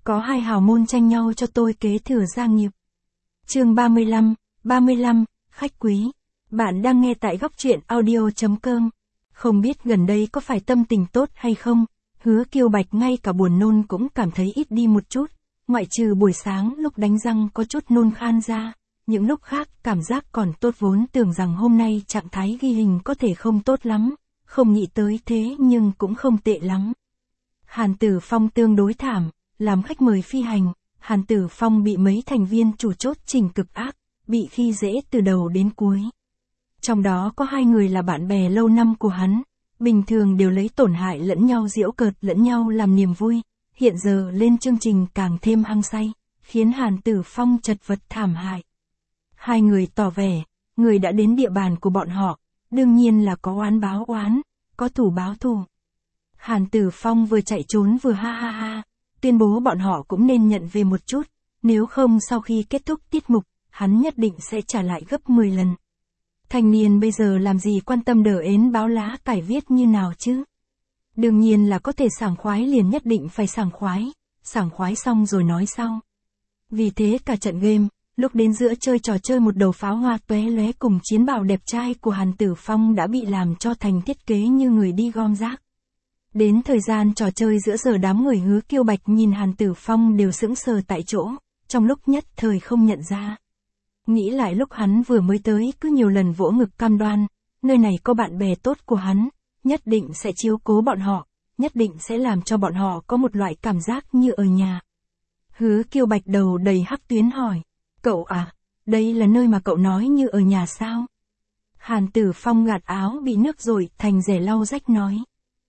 có hai hào môn tranh nhau cho tôi kế thừa gia nghiệp. Chương 35, khách quý. Bạn đang nghe tại góc truyện audio.com. Không biết gần đây có phải tâm tình tốt hay không, Hứa Kiêu Bạch ngay cả buồn nôn cũng cảm thấy ít đi một chút, ngoại trừ buổi sáng lúc đánh răng có chút nôn khan ra, những lúc khác cảm giác còn tốt, vốn tưởng rằng hôm nay trạng thái ghi hình có thể không tốt lắm, không nghĩ tới thế nhưng cũng không tệ lắm. Hàn Tử Phong tương đối thảm, làm khách mời phi hành, Hàn Tử Phong bị mấy thành viên chủ chốt chỉnh cực ác, bị khi dễ từ đầu đến cuối. Trong đó có 2 người là bạn bè lâu năm của hắn, bình thường đều lấy tổn hại lẫn nhau giễu cợt lẫn nhau làm niềm vui, hiện giờ lên chương trình càng thêm hăng say, khiến Hàn Tử Phong chật vật thảm hại. 2 người tỏ vẻ, người đã đến địa bàn của bọn họ, đương nhiên là có oán báo oán, có thù báo thù. Hàn Tử Phong vừa chạy trốn vừa ha ha ha, tuyên bố bọn họ cũng nên nhận về một chút, nếu không sau khi kết thúc tiết mục, hắn nhất định sẽ trả lại gấp 10 lần. Thanh niên bây giờ làm gì quan tâm đờ ến báo lá cải viết như nào chứ? Đương nhiên là có thể sảng khoái liền nhất định phải sảng khoái xong rồi nói sau. Vì thế cả trận game, lúc đến giữa chơi trò chơi một đầu pháo hoa tóe lóe cùng chiến bào đẹp trai của Hàn Tử Phong đã bị làm cho thành thiết kế như người đi gom rác. Đến thời gian trò chơi giữa giờ, đám người Hứa Kiêu Bạch nhìn Hàn Tử Phong đều sững sờ tại chỗ, trong lúc nhất thời không nhận ra. Nghĩ lại lúc hắn vừa mới tới cứ nhiều lần vỗ ngực cam đoan, nơi này có bạn bè tốt của hắn, nhất định sẽ chiếu cố bọn họ, nhất định sẽ làm cho bọn họ có một loại cảm giác như ở nhà. Hứa Kiêu Bạch đầu đầy hắc tuyến hỏi, cậu à, đây là nơi mà cậu nói như ở nhà sao? Hàn Tử Phong gạt áo bị nước rồi thành rẻ lau rách nói.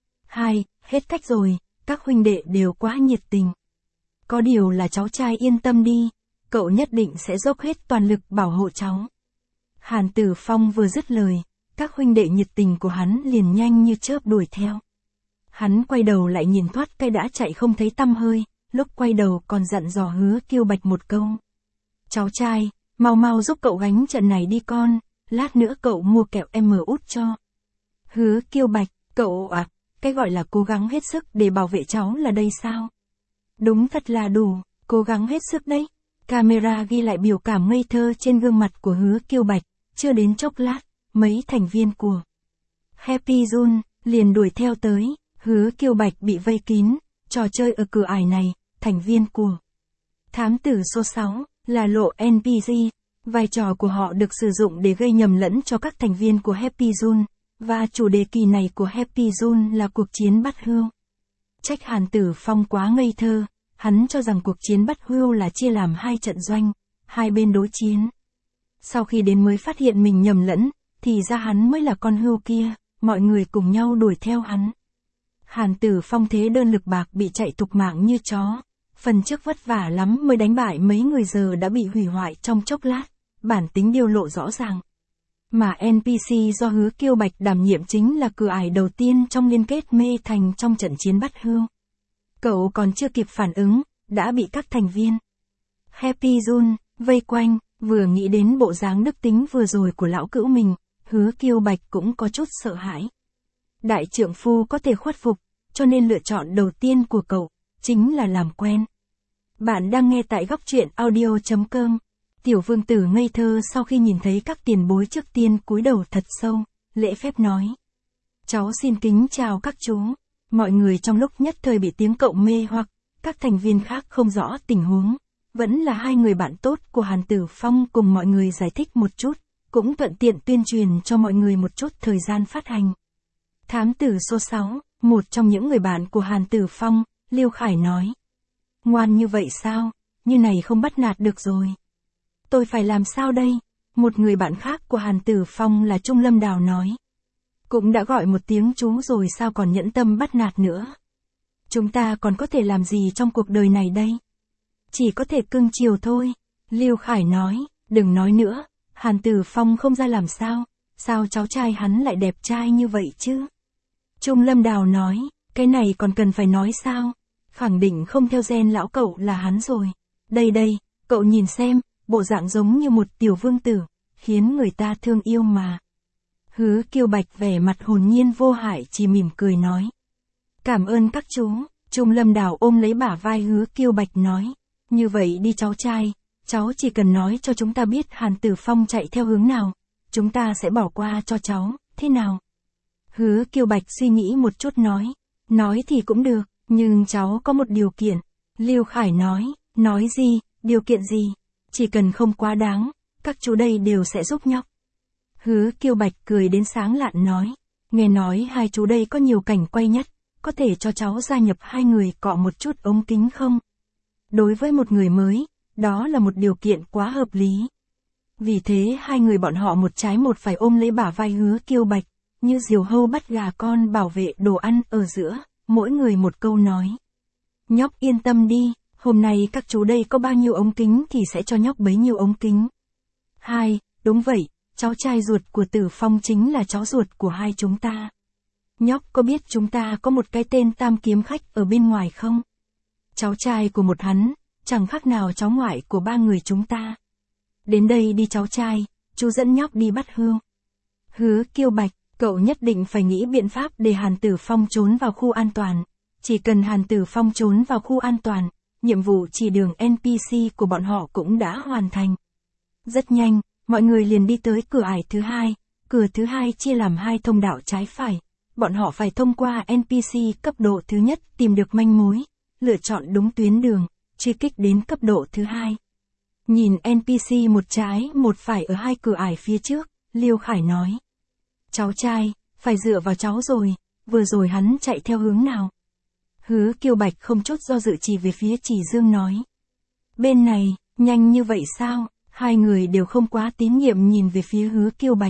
Hết cách rồi, các huynh đệ đều quá nhiệt tình. Có điều là cháu trai yên tâm đi, cậu nhất định sẽ dốc hết toàn lực bảo hộ cháu. Hàn Tử Phong vừa dứt lời, các huynh đệ nhiệt tình của hắn liền nhanh như chớp đuổi theo. Hắn quay đầu lại nhìn thoát cây đã chạy không thấy tăm hơi, lúc quay đầu còn dặn dò Hứa Kiêu Bạch một câu. Cháu trai, mau giúp cậu gánh trận này đi con, lát nữa cậu mua kẹo út cho. Hứa Kiêu Bạch, cậu à, cái gọi là cố gắng hết sức để bảo vệ cháu là đây sao? Đúng thật là đủ, cố gắng hết sức đấy. Camera ghi lại biểu cảm ngây thơ trên gương mặt của Hứa Kiêu Bạch, chưa đến chốc lát, mấy thành viên của Happy Jun liền đuổi theo tới, Hứa Kiêu Bạch bị vây kín, trò chơi ở cửa ải này, thành viên của Thám tử số 6 là lộ NPC, vai trò của họ được sử dụng để gây nhầm lẫn cho các thành viên của Happy Jun, và chủ đề kỳ này của Happy Jun là cuộc chiến bắt hươu. Trách Hàn Tử Phong quá ngây thơ. Hắn cho rằng cuộc chiến bắt hươu là chia làm 2 trận doanh, 2 bên đối chiến. Sau khi đến mới phát hiện mình nhầm lẫn, thì ra hắn mới là con hươu kia, mọi người cùng nhau đuổi theo hắn. Hàn Tử Phong thế đơn lực bạc bị chạy tục mạng như chó, phần trước vất vả lắm mới đánh bại mấy người giờ đã bị hủy hoại trong chốc lát, bản tính điêu lộ rõ ràng. Mà NPC do Hứa Kiêu Bạch đảm nhiệm chính là cửa ải đầu tiên trong liên kết mê thành trong trận chiến bắt hươu. Cậu còn chưa kịp phản ứng, đã bị các thành viên Happy Jun vây quanh, vừa nghĩ đến bộ dáng đức tính vừa rồi của lão cữu mình, Hứa Kiêu Bạch cũng có chút sợ hãi. Đại trượng phu có thể khuất phục, cho nên lựa chọn đầu tiên của cậu, chính là làm quen. Bạn đang nghe tại góc truyện audio.com. Tiểu vương tử ngây thơ sau khi nhìn thấy các tiền bối trước tiên cúi đầu thật sâu, lễ phép nói. Cháu xin kính chào các chú. Mọi người trong lúc nhất thời bị tiếng cậu mê hoặc, các thành viên khác không rõ tình huống, vẫn là 2 người bạn tốt của Hàn Tử Phong cùng mọi người giải thích một chút, cũng thuận tiện tuyên truyền cho mọi người một chút thời gian phát hành. Thám tử số 6, một trong những người bạn của Hàn Tử Phong, Liêu Khải nói. Ngoan như vậy sao, như này không bắt nạt được rồi. Tôi phải làm sao đây? Một người bạn khác của Hàn Tử Phong là Trung Lâm Đào nói. Cũng đã gọi một tiếng chú rồi sao còn nhẫn tâm bắt nạt nữa. Chúng ta còn có thể làm gì trong cuộc đời này đây? Chỉ có thể cưng chiều thôi. Liêu Khải nói, đừng nói nữa, Hàn Tử Phong không ra làm sao, sao cháu trai hắn lại đẹp trai như vậy chứ? Trung Lâm Đào nói, cái này còn cần phải nói sao? Khẳng định không theo gen lão cậu là hắn rồi. Đây, cậu nhìn xem, bộ dạng giống như một tiểu vương tử, khiến người ta thương yêu mà. Hứa Kiêu Bạch vẻ mặt hồn nhiên vô hại chỉ mỉm cười nói. Cảm ơn các chú, Trung Lâm Đào ôm lấy bả vai Hứa Kiêu Bạch nói. Như vậy đi cháu trai, cháu chỉ cần nói cho chúng ta biết Hàn Tử Phong chạy theo hướng nào, chúng ta sẽ bỏ qua cho cháu, thế nào? Hứa Kiêu Bạch suy nghĩ một chút nói. Nói thì cũng được, nhưng cháu có một điều kiện. Lưu Khải nói gì, điều kiện gì? Chỉ cần không quá đáng, các chú đây đều sẽ giúp nhóc. Hứa Kiêu Bạch cười đến sáng lạn nói. Nghe nói hai chú đây có nhiều cảnh quay nhất, có thể cho cháu gia nhập hai người cọ một chút ống kính không? Đối với một người mới, đó là một điều kiện quá hợp lý. Vì thế hai người bọn họ một trái một phải ôm lấy bả vai Hứa Kiêu Bạch, như diều hâu bắt gà con bảo vệ đồ ăn ở giữa, mỗi người một câu nói. Nhóc yên tâm đi, hôm nay các chú đây có bao nhiêu ống kính thì sẽ cho nhóc bấy nhiêu ống kính. Đúng vậy, cháu trai ruột của Tử Phong chính là cháu ruột của hai chúng ta. Nhóc có biết chúng ta có một cái tên Tam Kiếm Khách ở bên ngoài không? Cháu trai của một hắn, chẳng khác nào cháu ngoại của ba người chúng ta. Đến đây đi cháu trai, chú dẫn nhóc đi bắt hươu. Hứa Kiêu Bạch, cậu nhất định phải nghĩ biện pháp để Hàn Tử Phong trốn vào khu an toàn. Chỉ cần Hàn Tử Phong trốn vào khu an toàn, nhiệm vụ chỉ đường NPC của bọn họ cũng đã hoàn thành. Rất nhanh, mọi người liền đi tới cửa ải thứ hai. Cửa thứ hai chia làm hai thông đạo trái phải. Bọn họ phải thông qua NPC cấp độ thứ nhất tìm được manh mối, lựa chọn đúng tuyến đường, truy kích đến cấp độ thứ hai. Nhìn NPC một trái một phải ở hai cửa ải phía trước, Liêu Khải nói. Cháu trai, phải dựa vào cháu rồi, vừa rồi hắn chạy theo hướng nào? Hứa Kiêu Bạch không chút do dự chỉ về phía Chỉ Dương nói. Bên này, nhanh như vậy sao? Hai người đều không quá tín nhiệm nhìn về phía Hứa Kiêu Bạch.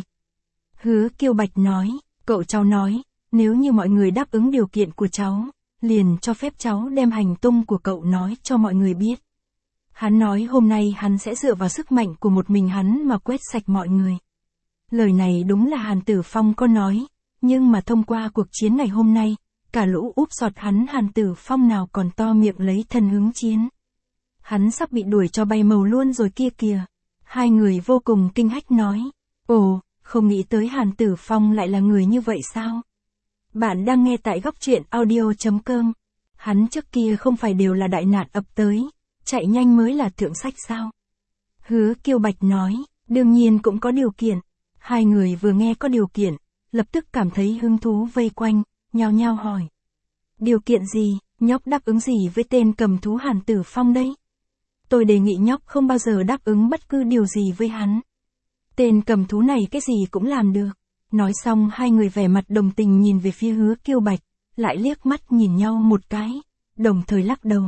Hứa Kiêu Bạch nói, cậu cháu nói, nếu như mọi người đáp ứng điều kiện của cháu, liền cho phép cháu đem hành tung của cậu nói cho mọi người biết. Hắn nói hôm nay hắn sẽ dựa vào sức mạnh của một mình hắn mà quét sạch mọi người. Lời này đúng là Hàn Tử Phong có nói, nhưng mà thông qua cuộc chiến ngày hôm nay, cả lũ úp sọt hắn Hàn Tử Phong nào còn to miệng lấy thân hứng chiến. Hắn sắp bị đuổi cho bay màu luôn rồi kia kìa. Hai người vô cùng kinh hách nói. Ồ, không nghĩ tới Hàn Tử Phong lại là người như vậy sao? Bạn đang nghe tại góc truyện audio.com. Hắn trước kia không phải đều là đại nạn ập tới, chạy nhanh mới là thượng sách sao? Hứa Kiêu Bạch nói, đương nhiên cũng có điều kiện. Hai người vừa nghe có điều kiện, lập tức cảm thấy hứng thú vây quanh, nhao nhao hỏi. Điều kiện gì, nhóc đáp ứng gì với tên cầm thú Hàn Tử Phong đây? Tôi đề nghị nhóc không bao giờ đáp ứng bất cứ điều gì với hắn. Tên cầm thú này cái gì cũng làm được. Nói xong hai người vẻ mặt đồng tình nhìn về phía Hứa Kiêu Bạch, lại liếc mắt nhìn nhau một cái, đồng thời lắc đầu.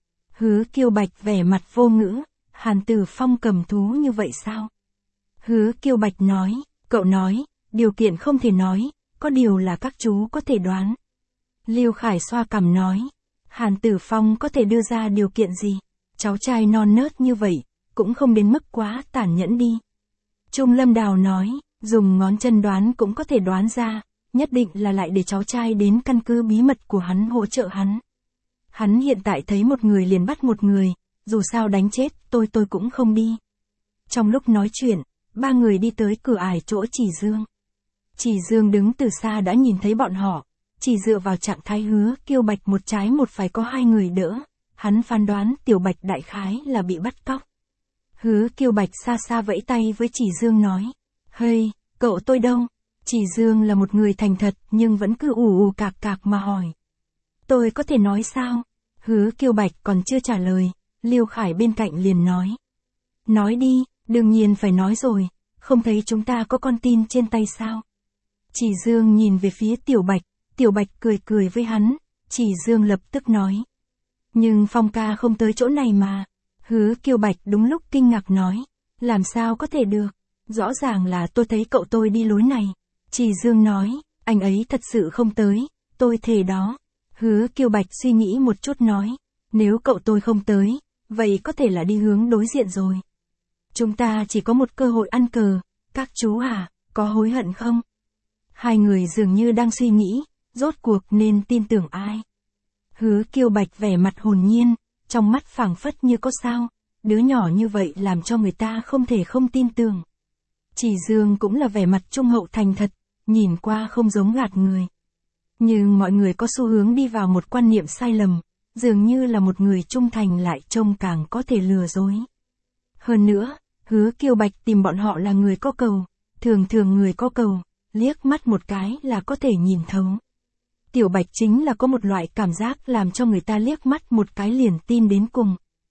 Hứa Kiêu Bạch vẻ mặt vô ngữ, Hàn Tử Phong cầm thú như vậy sao? Hứa Kiêu Bạch nói, cậu nói, điều kiện không thể nói, có điều là các chú có thể đoán. Liêu Khải xoa cằm nói, Hàn Tử Phong có thể đưa ra điều kiện gì? Cháu trai non nớt như vậy, cũng không đến mức quá tàn nhẫn đi. Trung Lâm Đào nói, dùng ngón chân đoán cũng có thể đoán ra, nhất định là lại để cháu trai đến căn cứ bí mật của hắn hỗ trợ hắn. Hắn hiện tại thấy một người liền bắt một người, dù sao đánh chết tôi cũng không đi. Trong lúc nói chuyện, ba người đi tới cửa ải chỗ Chỉ Dương. Chỉ Dương đứng từ xa đã nhìn thấy bọn họ, chỉ dựa vào trạng thái Hứa Kiêu Bạch một trái một phải có hai người đỡ, hắn phán đoán Tiểu Bạch đại khái là bị bắt cóc. Hứa Kiêu Bạch xa xa vẫy tay với Chỉ Dương nói, hey, cậu tôi đâu? Chỉ Dương là một người thành thật nhưng vẫn cứ ù cạc cạc mà hỏi. Tôi có thể nói sao? Hứa Kiêu Bạch còn chưa trả lời, Liêu Khải bên cạnh liền nói. Nói đi, đương nhiên phải nói rồi, không thấy chúng ta có con tin trên tay sao? Chỉ Dương nhìn về phía Tiểu Bạch cười cười với hắn, Chỉ Dương lập tức nói. Nhưng Phong ca không tới chỗ này mà. Hứa Kiêu Bạch đúng lúc kinh ngạc nói, làm sao có thể được, rõ ràng là tôi thấy cậu tôi đi lối này. Chỉ Dương nói, anh ấy thật sự không tới, tôi thề đó. Hứa Kiêu Bạch suy nghĩ một chút nói, nếu cậu tôi không tới, vậy có thể là đi hướng đối diện rồi. Chúng ta chỉ có một cơ hội ăn cờ, các chú à, có hối hận không? Hai người dường như đang suy nghĩ, rốt cuộc nên tin tưởng ai. Hứa Kiêu Bạch vẻ mặt hồn nhiên, trong mắt phảng phất như có sao, đứa nhỏ như vậy làm cho người ta không thể không tin tưởng. Chỉ Dương cũng là vẻ mặt trung hậu thành thật, nhìn qua không giống gạt người. Nhưng mọi người có xu hướng đi vào một quan niệm sai lầm, dường như là một người trung thành lại trông càng có thể lừa dối. Hơn nữa, Hứa Kiêu Bạch tìm bọn họ là người có cầu, thường thường người có cầu, liếc mắt một cái là có thể nhìn thấu. Tiểu Bạch chính là có một loại cảm giác làm cho người ta liếc mắt một cái liền tin đến cùng.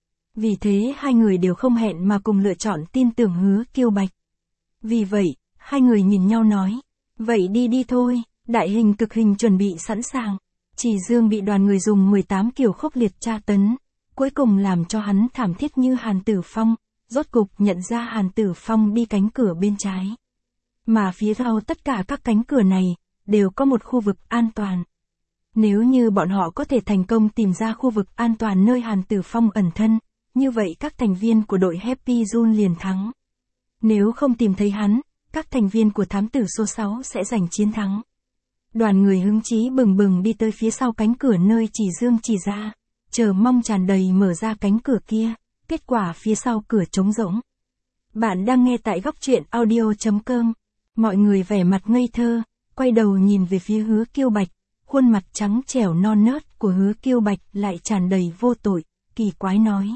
Vì thế hai người đều không hẹn mà cùng lựa chọn tin tưởng Hứa Kiêu Bạch. Vì vậy, hai người nhìn nhau nói, vậy đi đi thôi, đại hình cực hình chuẩn bị sẵn sàng. Chỉ Dương bị đoàn người dùng 18 kiểu khốc liệt tra tấn, cuối cùng làm cho hắn thảm thiết như Hàn Tử Phong, rốt cục nhận ra Hàn Tử Phong đi cánh cửa bên trái. Mà phía sau tất cả các cánh cửa này, đều có một khu vực an toàn. Nếu như bọn họ có thể thành công tìm ra khu vực an toàn nơi Hàn Tử Phong ẩn thân, như vậy các thành viên của đội Happy Jun liền thắng. Nếu không tìm thấy hắn, các thành viên của thám tử số 6 sẽ giành chiến thắng. Đoàn người hứng chí bừng bừng đi tới phía sau cánh cửa nơi Chỉ Dương chỉ ra, chờ mong tràn đầy mở ra cánh cửa kia, kết quả phía sau cửa trống rỗng. Bạn đang nghe tại góc truyện audio.com, mọi người vẻ mặt ngây thơ, quay đầu nhìn về phía Hứa Kiêu Bạch, khuôn mặt trắng trẻo non nớt của Hứa Kiêu Bạch lại tràn đầy vô tội, kỳ quái nói.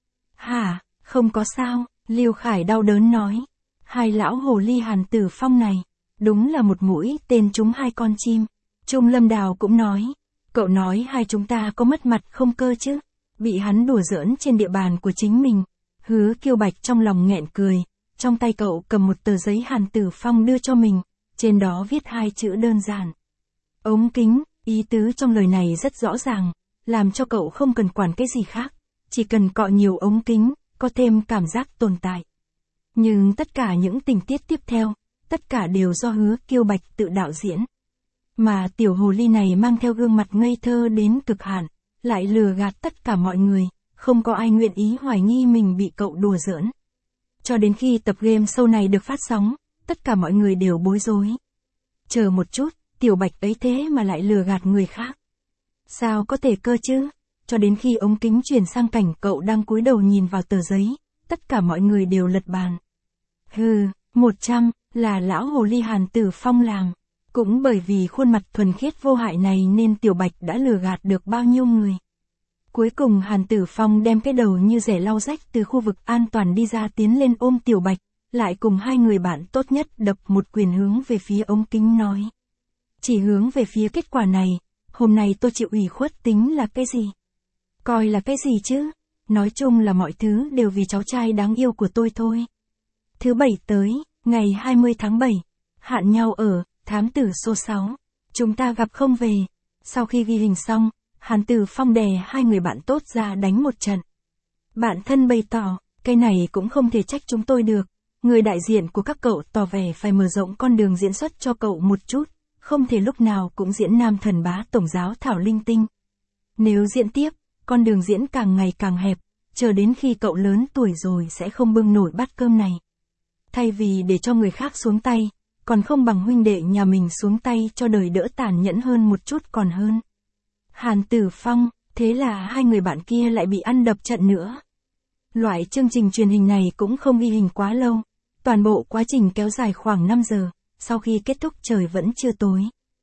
Hả, không có sao, Lưu Khải đau đớn nói. Hai lão hồ ly Hàn Tử Phong này, đúng là một mũi tên trúng hai con chim. Trung Lâm Đào cũng nói, cậu nói hai chúng ta có mất mặt không cơ chứ, bị hắn đùa giỡn trên địa bàn của chính mình. Hứa Kiêu Bạch trong lòng nghẹn cười, trong tay cậu cầm một tờ giấy Hàn Tử Phong đưa cho mình, trên đó viết hai chữ đơn giản. Ống kính, ý tứ trong lời này rất rõ ràng, làm cho cậu không cần quản cái gì khác, chỉ cần cọ nhiều ống kính, có thêm cảm giác tồn tại. Nhưng tất cả những tình tiết tiếp theo, tất cả đều do Hứa Kiêu Bạch tự đạo diễn. Mà tiểu hồ ly này mang theo gương mặt ngây thơ đến cực hạn, lại lừa gạt tất cả mọi người, không có ai nguyện ý hoài nghi mình bị cậu đùa giỡn. Cho đến khi tập game show này được phát sóng, tất cả mọi người đều bối rối. Chờ một chút, Tiểu Bạch ấy thế mà lại lừa gạt người khác. Sao có thể cơ chứ? Cho đến khi ống kính chuyển sang cảnh cậu đang cúi đầu nhìn vào tờ giấy, tất cả mọi người đều lật bàn. Hừ, 100, là lão hồ ly Hàn Tử Phong làm. Cũng bởi vì khuôn mặt thuần khiết vô hại này nên Tiểu Bạch đã lừa gạt được bao nhiêu người. Cuối cùng Hàn Tử Phong đem cái đầu như rẻ lau rách từ khu vực an toàn đi ra tiến lên ôm Tiểu Bạch, lại cùng hai người bạn tốt nhất đập một quyền hướng về phía ống kính nói. Chỉ hướng về phía kết quả này, hôm nay tôi chịu ủy khuất tính là cái gì? Coi là cái gì chứ? Nói chung là mọi thứ đều vì cháu trai đáng yêu của tôi thôi. Thứ Bảy tới, ngày 20 tháng 7, hạn nhau ở thám tử số 6. Chúng ta gặp không về. Sau khi ghi hình xong, Hàn Tử Phong đè hai người bạn tốt ra đánh một trận. Bạn thân bày tỏ, cái này cũng không thể trách chúng tôi được. Người đại diện của các cậu tỏ vẻ phải mở rộng con đường diễn xuất cho cậu một chút, không thể lúc nào cũng diễn nam thần bá tổng giáo thảo linh tinh. Nếu diễn tiếp, con đường diễn càng ngày càng hẹp, chờ đến khi cậu lớn tuổi rồi sẽ không bưng nổi bát cơm này. Thay vì để cho người khác xuống tay, còn không bằng huynh đệ nhà mình xuống tay cho đời đỡ tàn nhẫn hơn một chút còn hơn. Hàn Tử Phong, thế là hai người bạn kia lại bị ăn đập trận nữa. Loại chương trình truyền hình này cũng không ghi hình quá lâu, toàn bộ quá trình kéo dài khoảng 5 giờ, sau khi kết thúc trời vẫn chưa tối.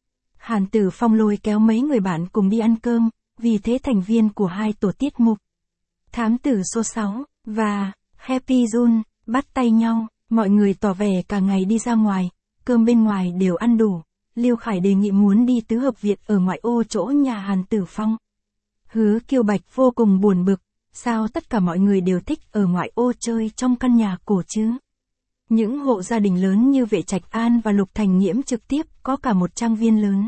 Hàn Tử Phong lôi kéo mấy người bạn cùng đi ăn cơm, vì thế thành viên của hai tổ tiết mục, thám tử số 6 và Happy Jun bắt tay nhau, mọi người tỏ vẻ cả ngày đi ra ngoài, cơm bên ngoài đều ăn đủ. Lưu Khải đề nghị muốn đi tứ hợp viện ở ngoại ô chỗ nhà Hàn Tử Phong. Hứa Kiêu Bạch vô cùng buồn bực, sao tất cả mọi người đều thích ở ngoại ô chơi trong căn nhà cổ chứ? Những hộ gia đình lớn như Vệ Trạch An và Lục Thành Nghiễm trực tiếp có cả một trang viên lớn.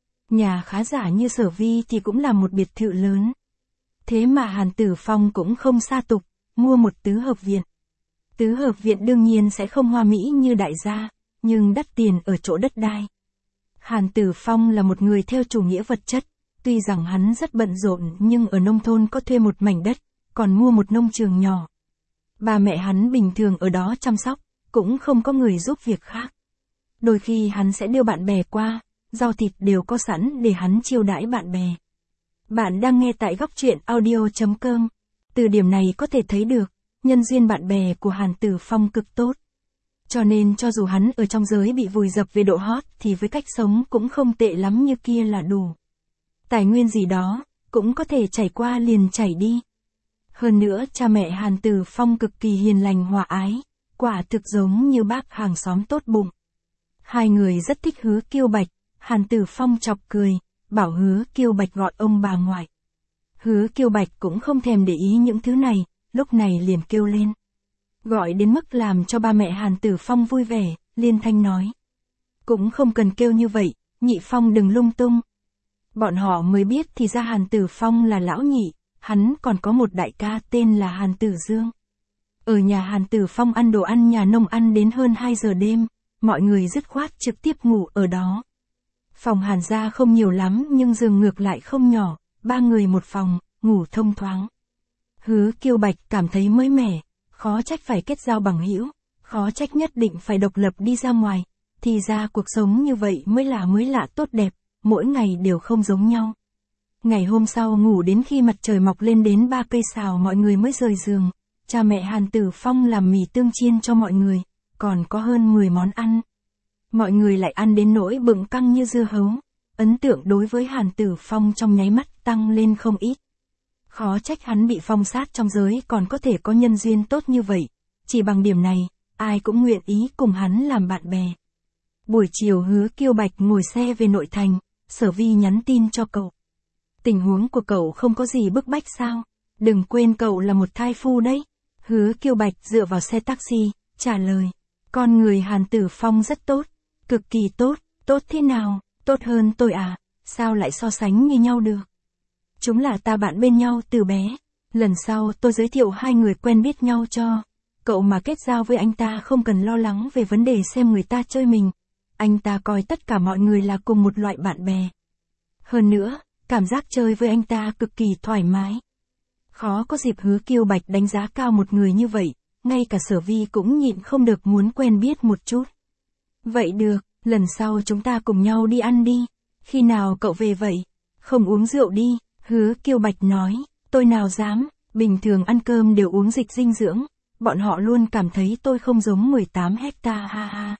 Nhà khá giả như Sở Vi thì cũng là một biệt thự lớn. Thế mà Hàn Tử Phong cũng không sa tục, mua một tứ hợp viện. Tứ hợp viện đương nhiên sẽ không hoa mỹ như đại gia, nhưng đắt tiền ở chỗ đất đai. Hàn Tử Phong là một người theo chủ nghĩa vật chất, tuy rằng hắn rất bận rộn nhưng ở nông thôn có thuê một mảnh đất, còn mua một nông trường nhỏ. Ba mẹ hắn bình thường ở đó chăm sóc, cũng không có người giúp việc khác. Đôi khi hắn sẽ đưa bạn bè qua, rau thịt đều có sẵn để hắn chiêu đãi bạn bè. Bạn đang nghe tại góc truyện audio.com. Từ điểm này có thể thấy được, nhân duyên bạn bè của Hàn Tử Phong cực tốt. Cho nên cho dù hắn ở trong giới bị vùi dập về độ hot thì với cách sống cũng không tệ lắm như kia là đủ. Tài nguyên gì đó, cũng có thể chảy qua liền chảy đi. Hơn nữa cha mẹ Hàn Tử Phong cực kỳ hiền lành hòa ái, quả thực giống như bác hàng xóm tốt bụng. Hai người rất thích Hứa Kiêu Bạch, Hàn Tử Phong chọc cười, bảo Hứa Kiêu Bạch gọi ông bà ngoại. Hứa Kiêu Bạch cũng không thèm để ý những thứ này, lúc này liền kêu lên. Gọi đến mức làm cho ba mẹ Hàn Tử Phong vui vẻ, liên thanh nói. Cũng không cần kêu như vậy, Nhị Phong đừng lung tung. Bọn họ mới biết thì ra Hàn Tử Phong là lão nhị, hắn còn có một đại ca tên là Hàn Tử Dương. Ở nhà Hàn Tử Phong ăn đồ ăn nhà nông ăn đến hơn 2 giờ đêm, mọi người dứt khoát trực tiếp ngủ ở đó. Phòng Hàn gia không nhiều lắm nhưng giường ngược lại không nhỏ, 3 người một phòng, ngủ thông thoáng. Hứa Kiêu Bạch cảm thấy mới mẻ, khó trách phải kết giao bằng hữu, khó trách nhất định phải độc lập đi ra ngoài, thì ra cuộc sống như vậy mới lạ tốt đẹp, mỗi ngày đều không giống nhau. Ngày hôm sau ngủ đến khi mặt trời mọc lên đến 3 cây sào mọi người mới rời giường, cha mẹ Hàn Tử Phong làm mì tương chiên cho mọi người, còn có hơn 10 món ăn. Mọi người lại ăn đến nỗi bụng căng như dưa hấu, ấn tượng đối với Hàn Tử Phong trong nháy mắt tăng lên không ít. Khó trách hắn bị phong sát trong giới còn có thể có nhân duyên tốt như vậy, chỉ bằng điểm này, ai cũng nguyện ý cùng hắn làm bạn bè. Buổi chiều Hứa Kiêu Bạch ngồi xe về nội thành, Sở Vi nhắn tin cho cậu. Tình huống của cậu không có gì bức bách sao? Đừng quên cậu là một thai phu đấy. Hứa Kiêu Bạch dựa vào xe taxi, trả lời. Con người Hàn Tử Phong rất tốt, cực kỳ tốt, tốt thế nào, tốt hơn tôi à, sao lại so sánh như nhau được? Chúng là ta bạn bên nhau từ bé, lần sau tôi giới thiệu hai người quen biết nhau cho. Cậu mà kết giao với anh ta không cần lo lắng về vấn đề xem người ta chơi mình. Anh ta coi tất cả mọi người là cùng một loại bạn bè. Hơn nữa, cảm giác chơi với anh ta cực kỳ thoải mái. Khó có dịp Hứa Kiêu Bạch đánh giá cao một người như vậy, ngay cả Sở Vi cũng nhịn không được muốn quen biết một chút. Vậy được, lần sau chúng ta cùng nhau đi ăn đi. Khi nào cậu về vậy? Không uống rượu đi, Hứa Kiêu Bạch nói, tôi nào dám, bình thường ăn cơm đều uống dịch dinh dưỡng, bọn họ luôn cảm thấy tôi không giống 18 hecta ha ha.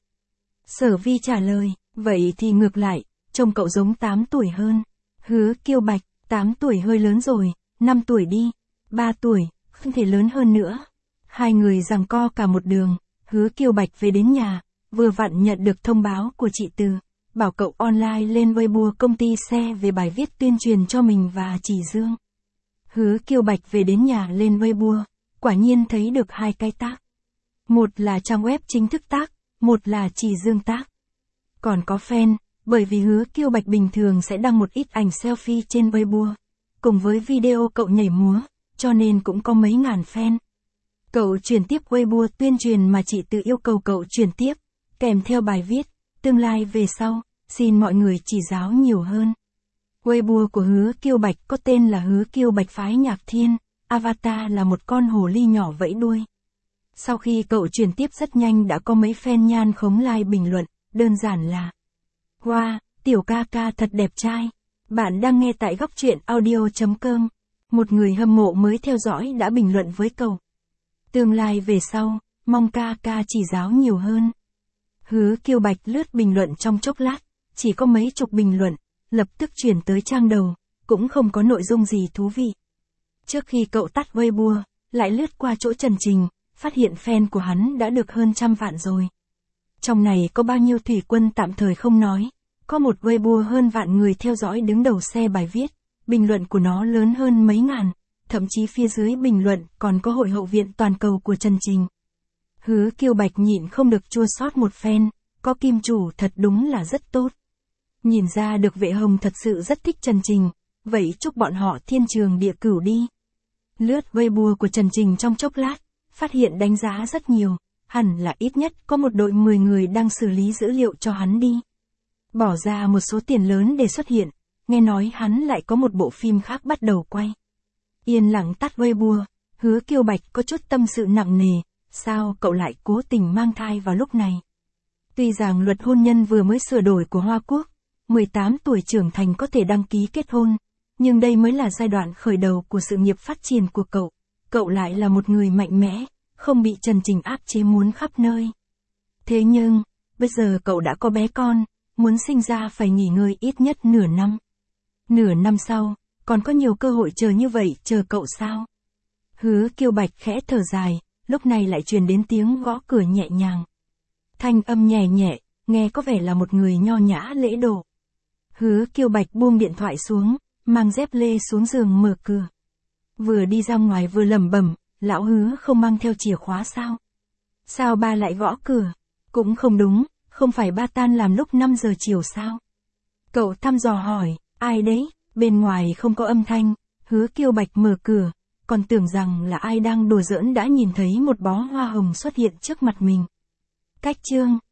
Sở Vi trả lời, vậy thì ngược lại, trông cậu giống 8 tuổi hơn. Hứa Kiêu Bạch, 8 tuổi hơi lớn rồi, 5 tuổi đi, 3 tuổi, không thể lớn hơn nữa. Hai người giằng co cả một đường, Hứa Kiêu Bạch về đến nhà, vừa vặn nhận được thông báo của chị Từ, bảo cậu online lên Weibo công ty xe về bài viết tuyên truyền cho mình và chị Dương. Hứa Kiêu Bạch về đến nhà lên Weibo, quả nhiên thấy được hai cái tác. Một là trang web chính thức tác, một là chị Dương tác. Còn có fan, bởi vì Hứa Kiêu Bạch bình thường sẽ đăng một ít ảnh selfie trên Weibo, cùng với video cậu nhảy múa, cho nên cũng có mấy ngàn fan. Cậu chuyển tiếp Weibo tuyên truyền mà chị tự yêu cầu cậu chuyển tiếp, kèm theo bài viết, tương lai về sau, xin mọi người chỉ giáo nhiều hơn. Weibo của Hứa Kiêu Bạch có tên là Hứa Kiêu Bạch Phái Nhạc Thiên, avatar là một con hồ ly nhỏ vẫy đuôi. Sau khi cậu chuyển tiếp rất nhanh đã có mấy fan nhan khống like bình luận, đơn giản là wow, tiểu ca ca thật đẹp trai. Bạn đang nghe tại góc truyện audio.com. Một người hâm mộ mới theo dõi đã bình luận với cậu. Tương lai về sau, mong ca ca chỉ giáo nhiều hơn. Hứa Kiêu Bạch lướt bình luận trong chốc lát, chỉ có mấy chục bình luận, lập tức chuyển tới trang đầu, cũng không có nội dung gì thú vị. Trước khi cậu tắt Weibo, lại lướt qua chỗ Trần Trình, phát hiện fan của hắn đã được hơn 100 vạn rồi. Trong này có bao nhiêu thủy quân tạm thời không nói, có một Weibo hơn vạn người theo dõi đứng đầu xe bài viết, bình luận của nó lớn hơn mấy ngàn, thậm chí phía dưới bình luận còn có hội hậu viện toàn cầu của Trần Trình. Hứa Kiêu Bạch nhịn không được chua xót một phen, có kim chủ thật đúng là rất tốt. Nhìn ra được Vệ Hồng thật sự rất thích Trần Trình, vậy chúc bọn họ thiên trường địa cửu đi. Lướt Weibo của Trần Trình trong chốc lát, phát hiện đánh giá rất nhiều, hẳn là ít nhất có một đội 10 người đang xử lý dữ liệu cho hắn đi. Bỏ ra một số tiền lớn để xuất hiện, nghe nói hắn lại có một bộ phim khác bắt đầu quay. Yên lặng tắt Weibo, Hứa Kiêu Bạch có chút tâm sự nặng nề, sao cậu lại cố tình mang thai vào lúc này? Tuy rằng luật hôn nhân vừa mới sửa đổi của Hoa Quốc, 18 tuổi trưởng thành có thể đăng ký kết hôn, nhưng đây mới là giai đoạn khởi đầu của sự nghiệp phát triển của cậu. Cậu lại là một người mạnh mẽ, không bị Trần Trình áp chế muốn khắp nơi. Thế nhưng, bây giờ cậu đã có bé con, muốn sinh ra phải nghỉ ngơi ít nhất nửa năm. Nửa năm sau, còn có nhiều cơ hội chờ như vậy, chờ cậu sao? Hứa Kiêu Bạch khẽ thở dài, lúc này lại truyền đến tiếng gõ cửa nhẹ nhàng. Thanh âm nhẹ nhẹ, nghe có vẻ là một người nho nhã lễ độ. Hứa Kiêu Bạch buông điện thoại xuống, mang dép lê xuống giường mở cửa. Vừa đi ra ngoài vừa lẩm bẩm, lão Hứa không mang theo chìa khóa sao? Sao ba lại gõ cửa? Cũng không đúng, không phải ba tan làm lúc 5 giờ chiều sao? Cậu thăm dò hỏi, ai đấy? Bên ngoài không có âm thanh, Hứa Kiêu Bạch mở cửa, còn tưởng rằng là ai đang đùa giỡn đã nhìn thấy một bó hoa hồng xuất hiện trước mặt mình. Cách chương